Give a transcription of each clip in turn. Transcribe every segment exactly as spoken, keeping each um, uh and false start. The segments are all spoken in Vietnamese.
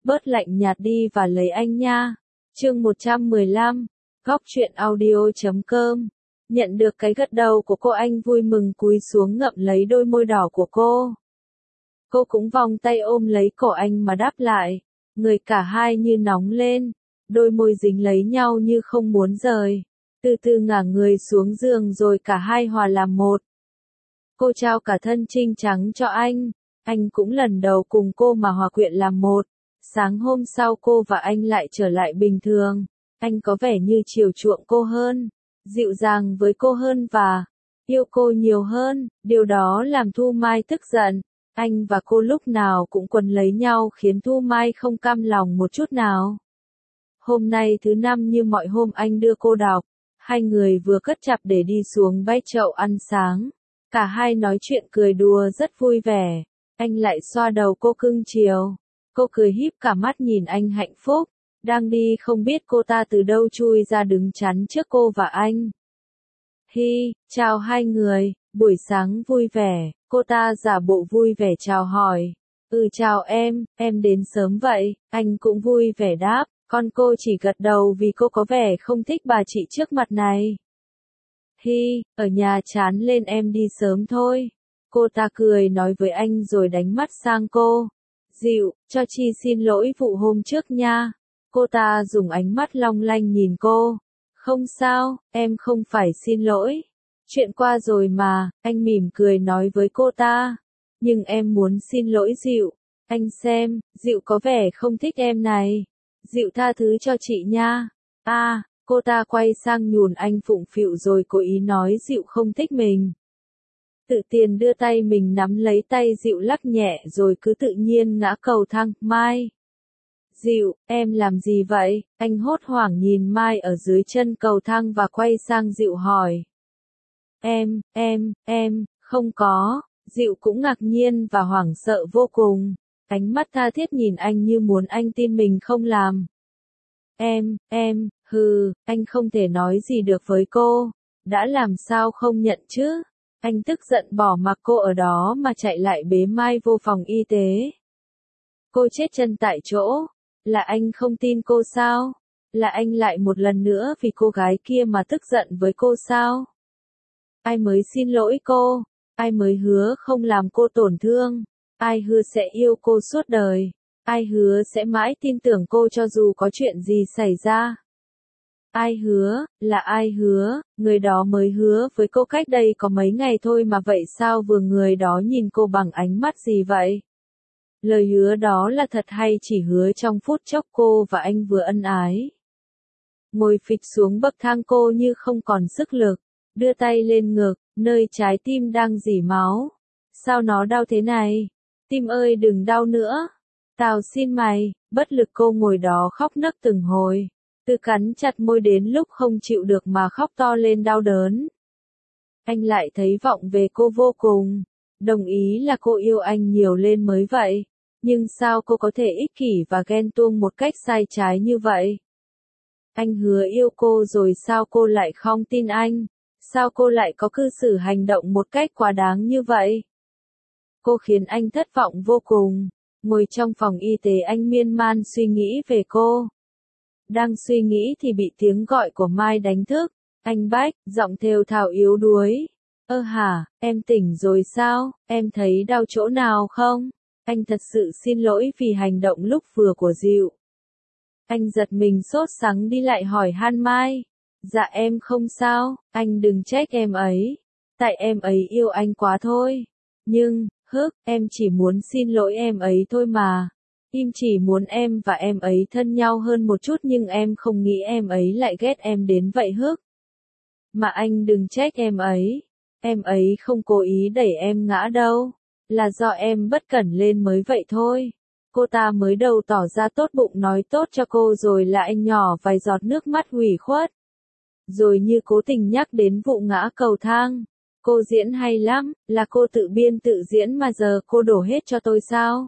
bớt lạnh nhạt đi và lấy anh nha. Chương một trăm mười lăm, Góc truyện audio chấm com. Nhận được cái gật đầu của cô, anh vui mừng cúi xuống ngậm lấy đôi môi đỏ của cô. Cô cũng vòng tay ôm lấy cổ anh mà đáp lại. Người cả hai như nóng lên, đôi môi dính lấy nhau như không muốn rời. Từ từ ngả người xuống giường rồi cả hai hòa làm một. Cô trao cả thân trinh trắng cho anh, anh cũng lần đầu cùng cô mà hòa quyện làm một. Sáng hôm sau cô và anh lại trở lại bình thường, anh có vẻ như chiều chuộng cô hơn, dịu dàng với cô hơn và yêu cô nhiều hơn, điều đó làm Thu Mai tức giận. Anh và cô lúc nào cũng quấn lấy nhau khiến Thu Mai không cam lòng một chút nào. Hôm nay thứ năm như mọi hôm anh đưa cô đọc, hai người vừa cất chặp để đi xuống bãi chậu ăn sáng. Cả hai nói chuyện cười đùa rất vui vẻ, anh lại xoa đầu cô cưng chiều. Cô cười híp cả mắt nhìn anh hạnh phúc, đang đi không biết cô ta từ đâu chui ra đứng chắn trước cô và anh. Hi, chào hai người, buổi sáng vui vẻ, cô ta giả bộ vui vẻ chào hỏi. Ừ chào em, em đến sớm vậy, anh cũng vui vẻ đáp, còn cô chỉ gật đầu vì cô có vẻ không thích bà chị trước mặt này. Hi, ở nhà chán lên em đi sớm thôi. Cô ta cười nói với anh rồi đánh mắt sang cô. Dịu, cho Chi xin lỗi vụ hôm trước nha. Cô ta dùng ánh mắt long lanh nhìn cô. Không sao, em không phải xin lỗi. Chuyện qua rồi mà, anh mỉm cười nói với cô ta. Nhưng em muốn xin lỗi Dịu. Anh xem, Dịu có vẻ không thích em này. Dịu tha thứ cho chị nha. À, cô ta quay sang nhùn anh phụng phịu rồi cố ý nói Dịu không thích mình. Tự tiền đưa tay mình nắm lấy tay Dịu lắc nhẹ rồi cứ tự nhiên ngã cầu thang. Mai. Dịu, em làm gì vậy? Anh hốt hoảng nhìn Mai ở dưới chân cầu thang và quay sang Dịu hỏi. Em, em, em, không có. Dịu cũng ngạc nhiên và hoảng sợ vô cùng. Ánh mắt tha thiết nhìn anh như muốn anh tin mình không làm. Em, em, hừ, anh không thể nói gì được với cô. Đã làm sao không nhận chứ? Anh tức giận bỏ mặc cô ở đó mà chạy lại bế Mai vô phòng y tế. Cô chết chân tại chỗ. Là anh không tin cô sao? Là anh lại một lần nữa vì cô gái kia mà tức giận với cô sao? Ai mới xin lỗi cô? Ai mới hứa không làm cô tổn thương? Ai hứa sẽ yêu cô suốt đời? Ai hứa sẽ mãi tin tưởng cô cho dù có chuyện gì xảy ra? Ai hứa, là ai hứa, người đó mới hứa với cô cách đây có mấy ngày thôi mà vậy sao vừa người đó nhìn cô bằng ánh mắt gì vậy? Lời hứa đó là thật hay chỉ hứa trong phút chốc cô và anh vừa ân ái? Ngồi phịch xuống bậc thang cô như không còn sức lực, đưa tay lên ngực, nơi trái tim đang rỉ máu. Sao nó đau thế này? Tim ơi đừng đau nữa. Tao xin mày, bất lực cô ngồi đó khóc nấc từng hồi. Từ cắn chặt môi đến lúc không chịu được mà khóc to lên đau đớn. Anh lại thấy vọng về cô vô cùng. Đồng ý là cô yêu anh nhiều lên mới vậy. Nhưng sao cô có thể ích kỷ và ghen tuông một cách sai trái như vậy? Anh hứa yêu cô rồi sao cô lại không tin anh? Sao cô lại có cư xử hành động một cách quá đáng như vậy? Cô khiến anh thất vọng vô cùng. Ngồi trong phòng y tế anh miên man suy nghĩ về cô. Đang suy nghĩ thì bị tiếng gọi của Mai đánh thức. Anh Bách, giọng thều thào yếu đuối. Ơ hả, em tỉnh rồi sao, em thấy đau chỗ nào không? Anh thật sự xin lỗi vì hành động lúc vừa của Dịu. Anh giật mình sốt sắng đi lại hỏi han Mai. Dạ em không sao, anh đừng trách em ấy. Tại em ấy yêu anh quá thôi. Nhưng, hức, em chỉ muốn xin lỗi em ấy thôi mà. Im chỉ muốn em và em ấy thân nhau hơn một chút nhưng em không nghĩ em ấy lại ghét em đến vậy hức. Mà anh đừng trách em ấy. Em ấy không cố ý đẩy em ngã đâu. Là do em bất cẩn lên mới vậy thôi. Cô ta mới đầu tỏ ra tốt bụng nói tốt cho cô rồi lại nhỏ vài giọt nước mắt hủy khuất. Rồi như cố tình nhắc đến vụ ngã cầu thang. Cô diễn hay lắm, là cô tự biên tự diễn mà giờ cô đổ hết cho tôi sao?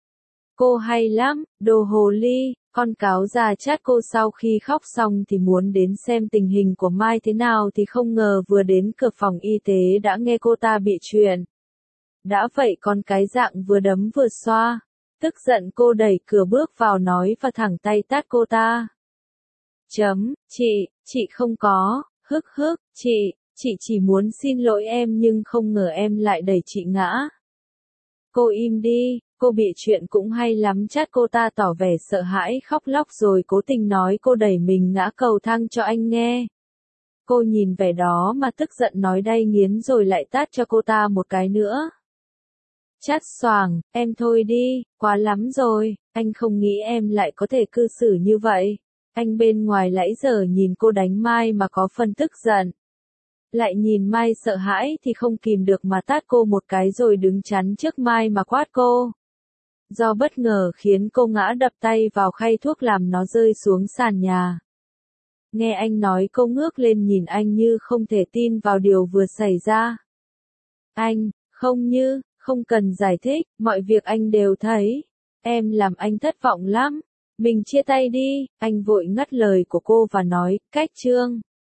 Cô hay lắm, đồ hồ ly, con cáo già chát cô sau khi khóc xong thì muốn đến xem tình hình của Mai thế nào thì không ngờ vừa đến cửa phòng y tế đã nghe cô ta bị chuyện. Đã vậy con cái dạng vừa đấm vừa xoa. Tức giận cô đẩy cửa bước vào nói và thẳng tay tát cô ta. Chấm, chị, chị không có, hức hức, chị, chị chỉ muốn xin lỗi em nhưng không ngờ em lại đẩy chị ngã. Cô im đi, cô bị chuyện cũng hay lắm, chát cô ta tỏ vẻ sợ hãi khóc lóc rồi cố tình nói cô đẩy mình ngã cầu thang cho anh nghe. Cô nhìn vẻ đó mà tức giận nói đay nghiến rồi lại tát cho cô ta một cái nữa. Chát xoàng, em thôi đi, quá lắm rồi, anh không nghĩ em lại có thể cư xử như vậy. Anh bên ngoài nãy giờ nhìn cô đánh Mai mà có phần tức giận. Lại nhìn Mai sợ hãi thì không kìm được mà tát cô một cái rồi đứng chắn trước Mai mà quát cô. Do bất ngờ khiến cô ngã đập tay vào khay thuốc làm nó rơi xuống sàn nhà. Nghe anh nói cô ngước lên nhìn anh như không thể tin vào điều vừa xảy ra. Anh, không như, không cần giải thích, mọi việc anh đều thấy. Em làm anh thất vọng lắm. Mình chia tay đi, anh vội ngắt lời của cô và nói, cách Trương.